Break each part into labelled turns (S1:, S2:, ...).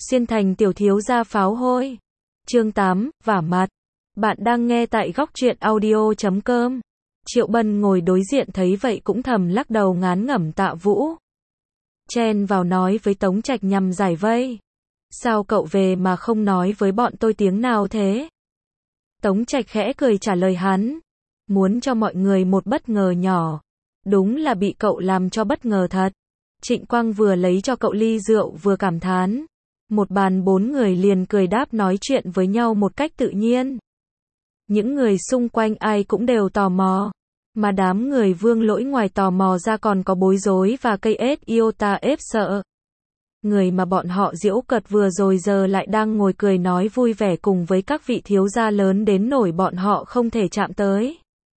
S1: Xuyên thành tiểu thiếu gia pháo hôi. Chương 8, vả mặt. Bạn đang nghe tại góc truyện audio.com. Triệu Bân ngồi đối diện thấy vậy cũng thầm lắc đầu ngán ngẩm Tạ Vũ. Chen vào nói với Tống Trạch nhằm giải vây. Sao cậu về mà không nói với bọn tôi tiếng nào thế? Tống Trạch khẽ cười trả lời hắn. Muốn cho mọi người một bất ngờ nhỏ. Đúng là bị cậu làm cho bất ngờ thật. Trịnh Quang vừa lấy cho cậu ly rượu vừa cảm thán. Một bàn 4 người liền cười đáp nói chuyện với nhau một cách tự nhiên. Những người xung quanh ai cũng đều tò mò. Mà đám người Vương Lỗi ngoài tò mò ra còn có bối rối và cây ết iota ép sợ. Người mà bọn họ giễu cợt vừa rồi giờ lại đang ngồi cười nói vui vẻ cùng với các vị thiếu gia lớn đến nổi bọn họ không thể chạm tới.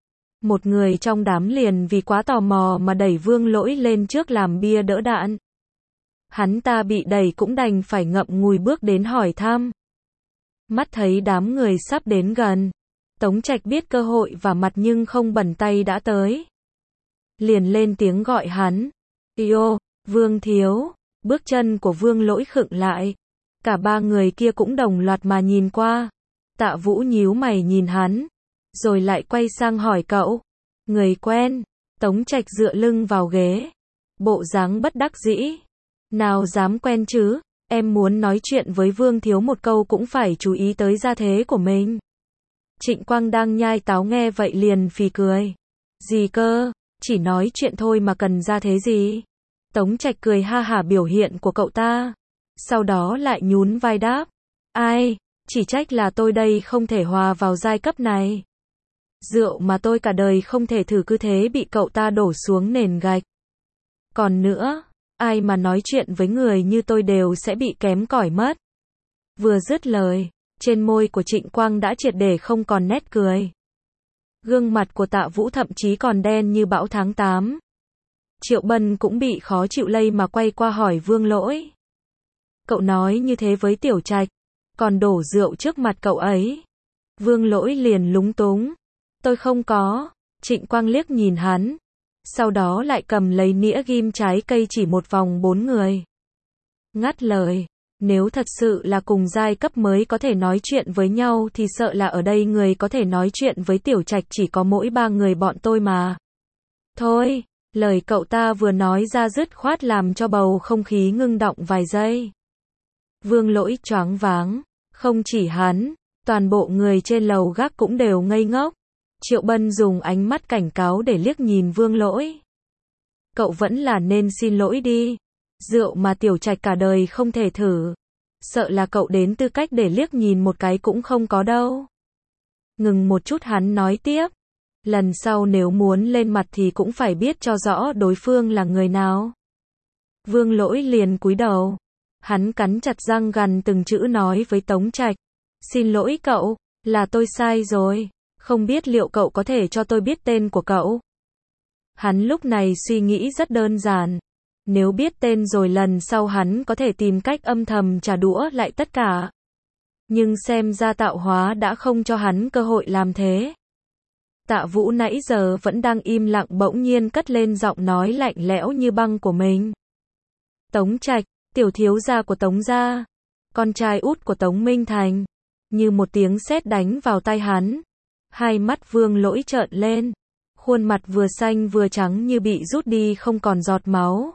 S1: Một người trong đám liền vì quá tò mò mà đẩy Vương Lỗi lên trước làm bia đỡ đạn. Hắn ta bị đẩy cũng đành phải ngậm ngùi bước đến hỏi thăm. Mắt thấy đám người sắp đến gần. Tống Trạch biết cơ hội và mặt nhưng không bẩn tay đã tới. Liền lên tiếng gọi hắn. Yêu, Vương Thiếu. Bước chân của Vương Lỗi khựng lại. Cả ba người kia cũng đồng loạt mà nhìn qua. Tạ Vũ nhíu mày nhìn hắn. Rồi lại quay sang hỏi cậu. Người quen. Tống Trạch dựa lưng vào ghế. Bộ dáng bất đắc dĩ. Nào dám quen chứ. Em muốn nói chuyện với Vương Thiếu một câu cũng phải chú ý tới gia thế của mình. Trịnh Quang đang nhai táo nghe vậy liền phì cười. Gì cơ, chỉ nói chuyện thôi mà cần gia thế gì? Tống Trạch cười ha hả biểu hiện của cậu ta. Sau đó lại nhún vai đáp. Ai, chỉ trách là tôi đây không thể hòa vào giai cấp này. Rượu mà tôi cả đời không thể thử cứ thế bị cậu ta đổ xuống nền gạch. Còn nữa, ai mà nói chuyện với người như tôi đều sẽ bị kém cỏi mất. Vừa dứt lời, trên môi của Trịnh Quang đã triệt để không còn nét cười. Gương mặt của Tạ Vũ thậm chí còn đen như bão tháng 8. Triệu Bân cũng bị khó chịu lây mà quay qua hỏi Vương Lỗi. Cậu nói như thế với Tiểu Trạch, còn đổ rượu trước mặt cậu ấy. Vương Lỗi liền lúng túng. Tôi không có. Trịnh Quang liếc nhìn hắn. Sau đó lại cầm lấy nĩa ghim trái cây chỉ một vòng 4 người. Ngắt lời. Nếu thật sự là cùng giai cấp mới có thể nói chuyện với nhau thì sợ là ở đây người có thể nói chuyện với Tiểu Trạch chỉ có mỗi 3 người bọn tôi mà. Thôi, lời cậu ta vừa nói ra dứt khoát làm cho bầu không khí ngưng đọng vài giây. Vương Lỗi choáng váng, không chỉ hắn, toàn bộ người trên lầu gác cũng đều ngây ngốc. Triệu Bân dùng ánh mắt cảnh cáo để liếc nhìn Vương Lỗi. Cậu vẫn là nên xin lỗi đi. Rượu mà Tiểu Trạch cả đời không thể thử. Sợ là cậu đến tư cách để liếc nhìn một cái cũng không có đâu. Ngừng một chút hắn nói tiếp. Lần sau nếu muốn lên mặt thì cũng phải biết cho rõ đối phương là người nào. Vương Lỗi liền cúi đầu. Hắn cắn chặt răng gằn từng chữ nói với Tống Trạch. Xin lỗi cậu, là tôi sai rồi. Không biết liệu cậu có thể cho tôi biết tên của cậu? Hắn lúc này suy nghĩ rất đơn giản. Nếu biết tên rồi lần sau hắn có thể tìm cách âm thầm trả đũa lại tất cả. Nhưng xem ra tạo hóa đã không cho hắn cơ hội làm thế. Tạ Vũ nãy giờ vẫn đang im lặng bỗng nhiên cất lên giọng nói lạnh lẽo như băng của mình. Tống Trạch, tiểu thiếu gia của Tống gia, con trai út của Tống Minh Thành. Như một tiếng sét đánh vào tai hắn. Hai mắt Vương Lỗi trợn lên. Khuôn mặt vừa xanh vừa trắng như bị rút đi không còn giọt máu.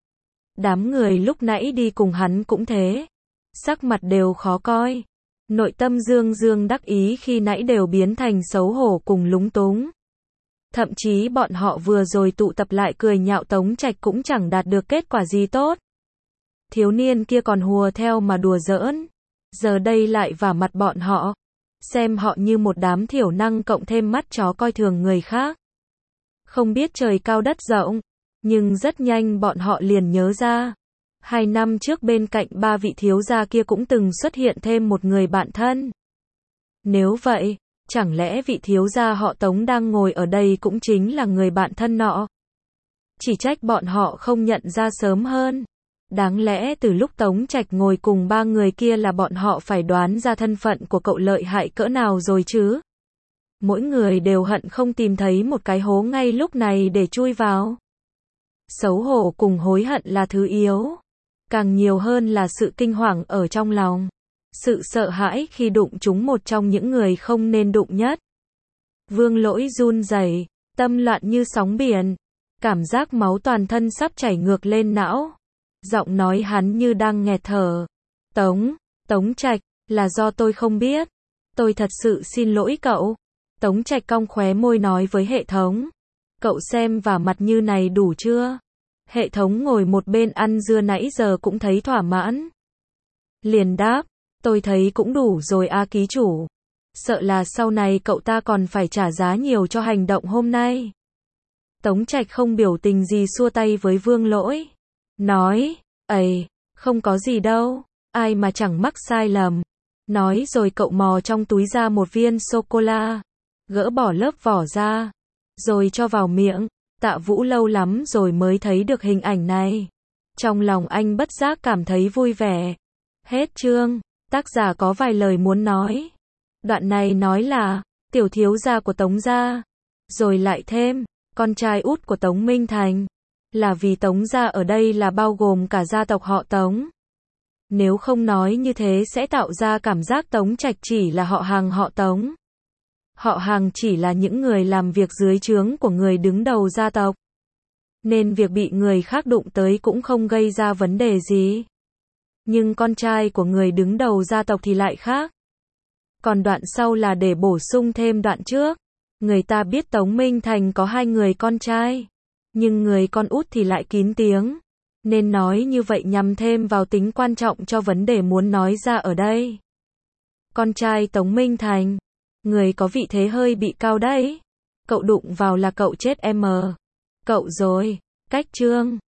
S1: Đám người lúc nãy đi cùng hắn cũng thế. Sắc mặt đều khó coi. Nội tâm dương dương đắc ý khi nãy đều biến thành xấu hổ cùng lúng túng. Thậm chí bọn họ vừa rồi tụ tập lại cười nhạo Tống Trạch cũng chẳng đạt được kết quả gì tốt. Thiếu niên kia còn hùa theo mà đùa giỡn. Giờ đây lại vả mặt bọn họ. Xem họ như một đám thiểu năng cộng thêm mắt chó coi thường người khác. Không biết trời cao đất rộng. Nhưng rất nhanh bọn họ liền nhớ ra. 2 năm trước bên cạnh 3 vị thiếu gia kia cũng từng xuất hiện thêm một người bạn thân. Nếu vậy, chẳng lẽ vị thiếu gia họ Tống đang ngồi ở đây cũng chính là người bạn thân nọ? Chỉ trách bọn họ không nhận ra sớm hơn. Đáng lẽ từ lúc Tống Trạch ngồi cùng 3 người kia là bọn họ phải đoán ra thân phận của cậu lợi hại cỡ nào rồi chứ? Mỗi người đều hận không tìm thấy một cái hố ngay lúc này để chui vào. Xấu hổ cùng hối hận là thứ yếu. càng nhiều hơn là sự kinh hoàng ở trong lòng. Sự sợ hãi khi đụng trúng một trong những người không nên đụng nhất. Vương Lỗi run rẩy, tâm loạn như sóng biển, cảm giác máu toàn thân sắp chảy ngược lên não. Giọng nói hắn như đang nghẹt thở. Tống Trạch, là do tôi không biết. Tôi thật sự xin lỗi cậu. Tống Trạch cong khóe môi nói với hệ thống. Cậu xem vả mặt như này đủ chưa? Hệ thống ngồi một bên ăn dưa nãy giờ cũng thấy thỏa mãn. Liền đáp, tôi thấy cũng đủ rồi a ký chủ. Sợ là sau này cậu ta còn phải trả giá nhiều cho hành động hôm nay. Tống Trạch không biểu tình gì xua tay với Vương Lỗi. Nói, không có gì đâu, ai mà chẳng mắc sai lầm. Nói rồi cậu mò trong túi ra một viên sô-cô-la, gỡ bỏ lớp vỏ ra, rồi cho vào miệng. Tạ Vũ lâu lắm rồi mới thấy được hình ảnh này. Trong lòng anh bất giác cảm thấy vui vẻ. Hết chương, tác giả có vài lời muốn nói. Đoạn này nói là, tiểu thiếu gia của Tống gia. Rồi lại thêm, con trai út của Tống Minh Thành. Là vì Tống gia ở đây là bao gồm cả gia tộc họ Tống. Nếu không nói như thế sẽ tạo ra cảm giác Tống Trạch chỉ là họ hàng họ Tống. Họ hàng chỉ là những người làm việc dưới trướng của người đứng đầu gia tộc. Nên việc bị người khác đụng tới cũng không gây ra vấn đề gì. Nhưng con trai của người đứng đầu gia tộc thì lại khác. Còn đoạn sau là để bổ sung thêm đoạn trước. Người ta biết Tống Minh Thành có 2 người con trai. Nhưng người con út thì lại kín tiếng. Nên nói như vậy nhằm thêm vào tính quan trọng cho vấn đề muốn nói ra ở đây. Con trai Tống Minh Thành. Người có vị thế hơi bị cao đấy. Cậu đụng vào là cậu chết em. Cậu rồi. Cách chương.